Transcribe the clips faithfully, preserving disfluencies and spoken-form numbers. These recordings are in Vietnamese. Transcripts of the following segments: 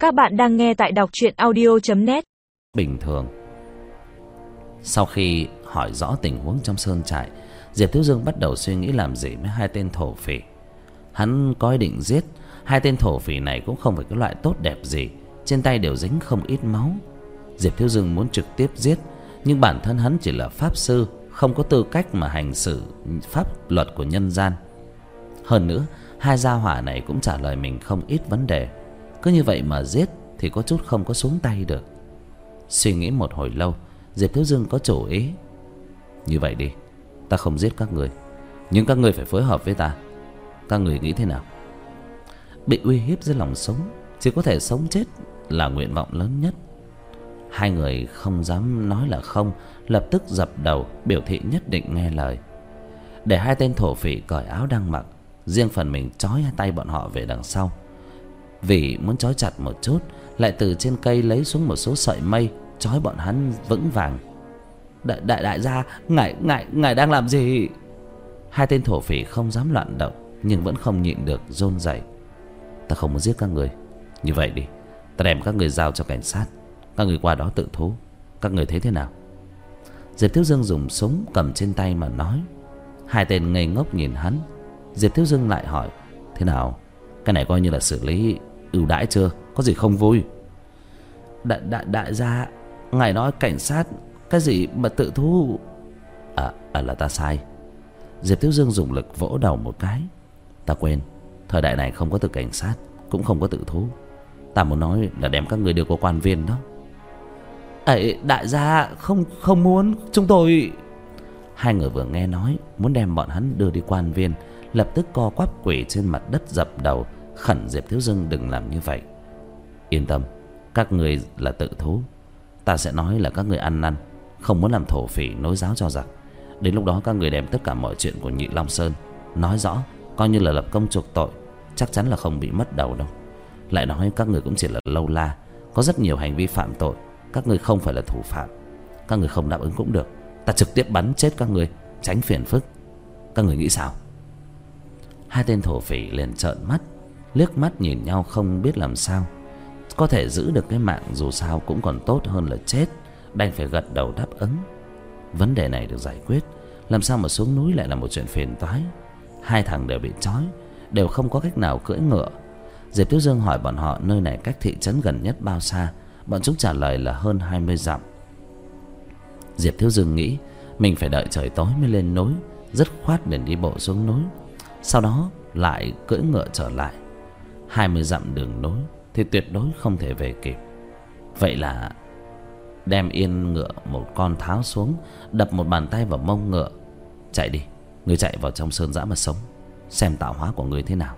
Các bạn đang nghe tại đọc truyện audio chấm net. Bình thường. Sau khi hỏi rõ tình huống trong sơn trại, Diệp Thiếu Dương bắt đầu suy nghĩ làm gì với hai tên thổ phỉ. Hắn có ý định giết. Hai tên thổ phỉ này cũng không phải cái loại tốt đẹp gì, trên tay đều dính không ít máu. Diệp Thiếu Dương muốn trực tiếp giết, nhưng bản thân hắn chỉ là pháp sư, không có tư cách mà hành xử pháp luật của nhân gian. Hơn nữa, hai gia hỏa này cũng trả lời mình không ít vấn đề. Cứ như vậy mà giết thì có chút không có xuống tay được. Suy nghĩ một hồi lâu, Diệp Thiếu Dương có chủ ý. Như vậy đi, ta không giết các người, nhưng các người phải phối hợp với ta. Các người nghĩ thế nào? Bị uy hiếp dưới lòng sống, chỉ có thể sống chết là nguyện vọng lớn nhất. Hai người không dám nói là không, lập tức dập đầu biểu thị nhất định nghe lời. Để hai tên thổ phỉ cởi áo đang mặc, riêng phần mình trói hai tay bọn họ về đằng sau. Vì muốn trói chặt một chút, lại từ trên cây lấy xuống một số sợi mây trói bọn hắn vững vàng. Đại đại đại gia, ngài ngài ngài đang làm gì? Hai tên thổ phỉ không dám loạn động, nhưng vẫn không nhịn được run rẩy. Ta không muốn giết các người. Như vậy đi, ta đem các người giao cho cảnh sát, các người qua đó tự thú. Các người thấy thế nào? Diệp Thiếu Dương dùng súng cầm trên tay mà nói. Hai tên ngây ngốc nhìn hắn. Diệp Thiếu Dương lại hỏi: thế nào? Cái này coi như là xử lý ưu đãi chưa? Có gì không vui? Đại, đại, đại gia, ngài nói cảnh sát cái gì mà tự thú? À, à là ta sai. Diệp Thiếu Dương dùng lực vỗ đầu một cái. Ta quên, thời đại này không có từ cảnh sát, cũng không có tự thú. Ta muốn nói là đem các người đưa qua quan viên đó. Ấy, đại gia, không không muốn, chúng tôi... Hai người vừa nghe nói muốn đem bọn hắn đưa đi quan viên, lập tức co quắp quỳ trên mặt đất dập đầu, khẩn Diệp Thiếu Dương đừng làm như vậy. Yên tâm, các người là tự thú, ta sẽ nói là các người ăn năn, không muốn làm thổ phỉ nối giáo cho giặc. Đến lúc đó các người đem tất cả mọi chuyện của Nhị Long Sơn nói rõ, coi như là lập công chuộc tội, chắc chắn là không bị mất đầu đâu. Lại nói các người cũng chỉ là lâu la, có rất nhiều hành vi phạm tội, các người không phải là thủ phạm. Các người không đáp ứng cũng được, ta trực tiếp bắn chết các người, tránh phiền phức. Các người nghĩ sao? Hai tên thổ phỉ liền trợn mắt, liếc mắt nhìn nhau không biết làm sao. Có thể giữ được cái mạng dù sao cũng còn tốt hơn là chết, đành phải gật đầu đáp ứng. Vấn đề này được giải quyết, làm sao mà xuống núi lại là một chuyện phiền toái. Hai thằng đều bị trói, đều không có cách nào cưỡi ngựa. Diệp Thiếu Dương hỏi bọn họ nơi này cách thị trấn gần nhất bao xa. Bọn chúng trả lời là hơn hai mươi dặm. Diệp Thiếu Dương nghĩ mình phải đợi trời tối mới lên núi, dứt khoát liền đi bộ xuống núi, sau đó lại cưỡi ngựa trở lại. Hai mươi dặm đường núi thì tuyệt đối không thể về kịp. Vậy là đem yên ngựa một con tháo xuống, đập một bàn tay vào mông ngựa. Chạy đi, ngươi chạy vào trong sơn dã mà sống, xem tạo hóa của ngươi thế nào.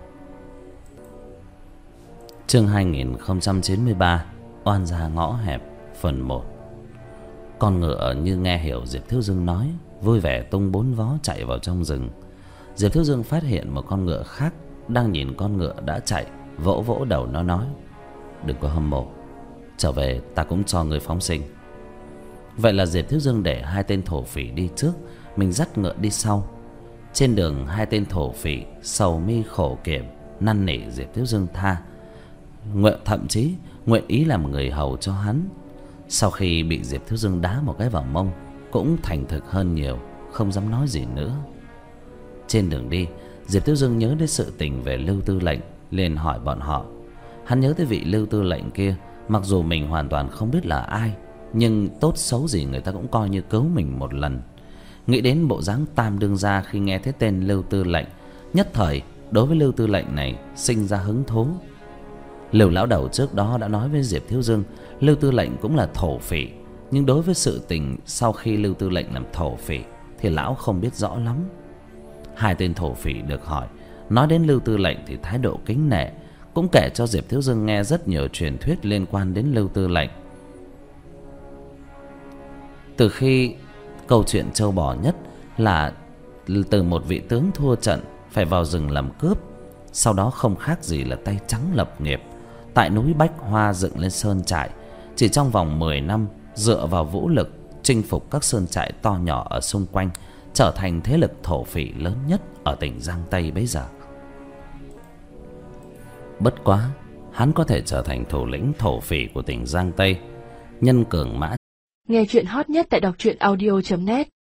Chương hai nghìn không trăm chín mươi ba, oan gia ngõ hẹp, phần một. Con ngựa như nghe hiểu Diệp Thiếu Dương nói, vui vẻ tung bốn vó chạy vào trong rừng. Diệp Thiếu Dương phát hiện một con ngựa khác đang nhìn con ngựa đã chạy, vỗ vỗ đầu nó nói: đừng có hâm mộ, trở về ta cũng cho người phóng sinh. Vậy là Diệp Thiếu Dương để hai tên thổ phỉ đi trước, mình dắt ngựa đi sau. Trên đường hai tên thổ phỉ sầu mi khổ kiểm, năn nỉ Diệp Thiếu Dương tha, nguyện thậm chí nguyện ý làm người hầu cho hắn. Sau khi bị Diệp Thiếu Dương đá một cái vào mông, cũng thành thực hơn nhiều, không dám nói gì nữa. Trên đường đi, Diệp Thiếu Dương nhớ đến sự tình về Lưu Tư lệnh, liền hỏi bọn họ. Hắn nhớ tới vị Lưu Tư lệnh kia, mặc dù mình hoàn toàn không biết là ai, nhưng tốt xấu gì người ta cũng coi như cứu mình một lần. Nghĩ đến bộ dáng tam đương gia khi nghe thấy tên Lưu Tư lệnh, nhất thời đối với Lưu Tư lệnh này sinh ra hứng thú. Lưu lão đầu trước đó đã nói với Diệp Thiếu Dương, Lưu Tư lệnh cũng là thổ phỉ, nhưng đối với sự tình sau khi Lưu Tư lệnh làm thổ phỉ thì lão không biết rõ lắm. Hai tên thổ phỉ được hỏi, nói đến Lưu Tư lệnh thì thái độ kính nể, cũng kể cho Diệp Thiếu Dương nghe rất nhiều truyền thuyết liên quan đến Lưu Tư lệnh. Từ khi câu chuyện trâu bò nhất là từ một vị tướng thua trận phải vào rừng làm cướp, sau đó không khác gì là tay trắng lập nghiệp, tại núi Bách Hoa dựng lên sơn trại. Chỉ trong vòng mười năm, dựa vào vũ lực chinh phục các sơn trại to nhỏ ở xung quanh, trở thành thế lực thổ phỉ lớn nhất ở tỉnh Giang Tây bấy giờ. Bất quá hắn có thể trở thành thủ lĩnh thổ phỉ của tỉnh Giang Tây, nhân cường mã. Nghe chuyện hot nhất tại đọc truyện audio chấm net.